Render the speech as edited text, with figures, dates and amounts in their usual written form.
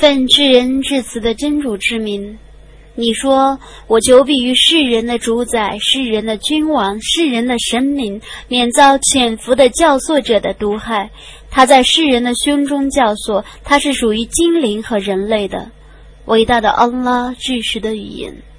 奉至仁至慈的真主之名，你说，我久比于世人的主宰、世人的君王、世人的神明，免遭潜伏的教唆者的毒害。他在世人的胸中教唆，他是属于精灵和人类的。伟大的安拉至实的语言。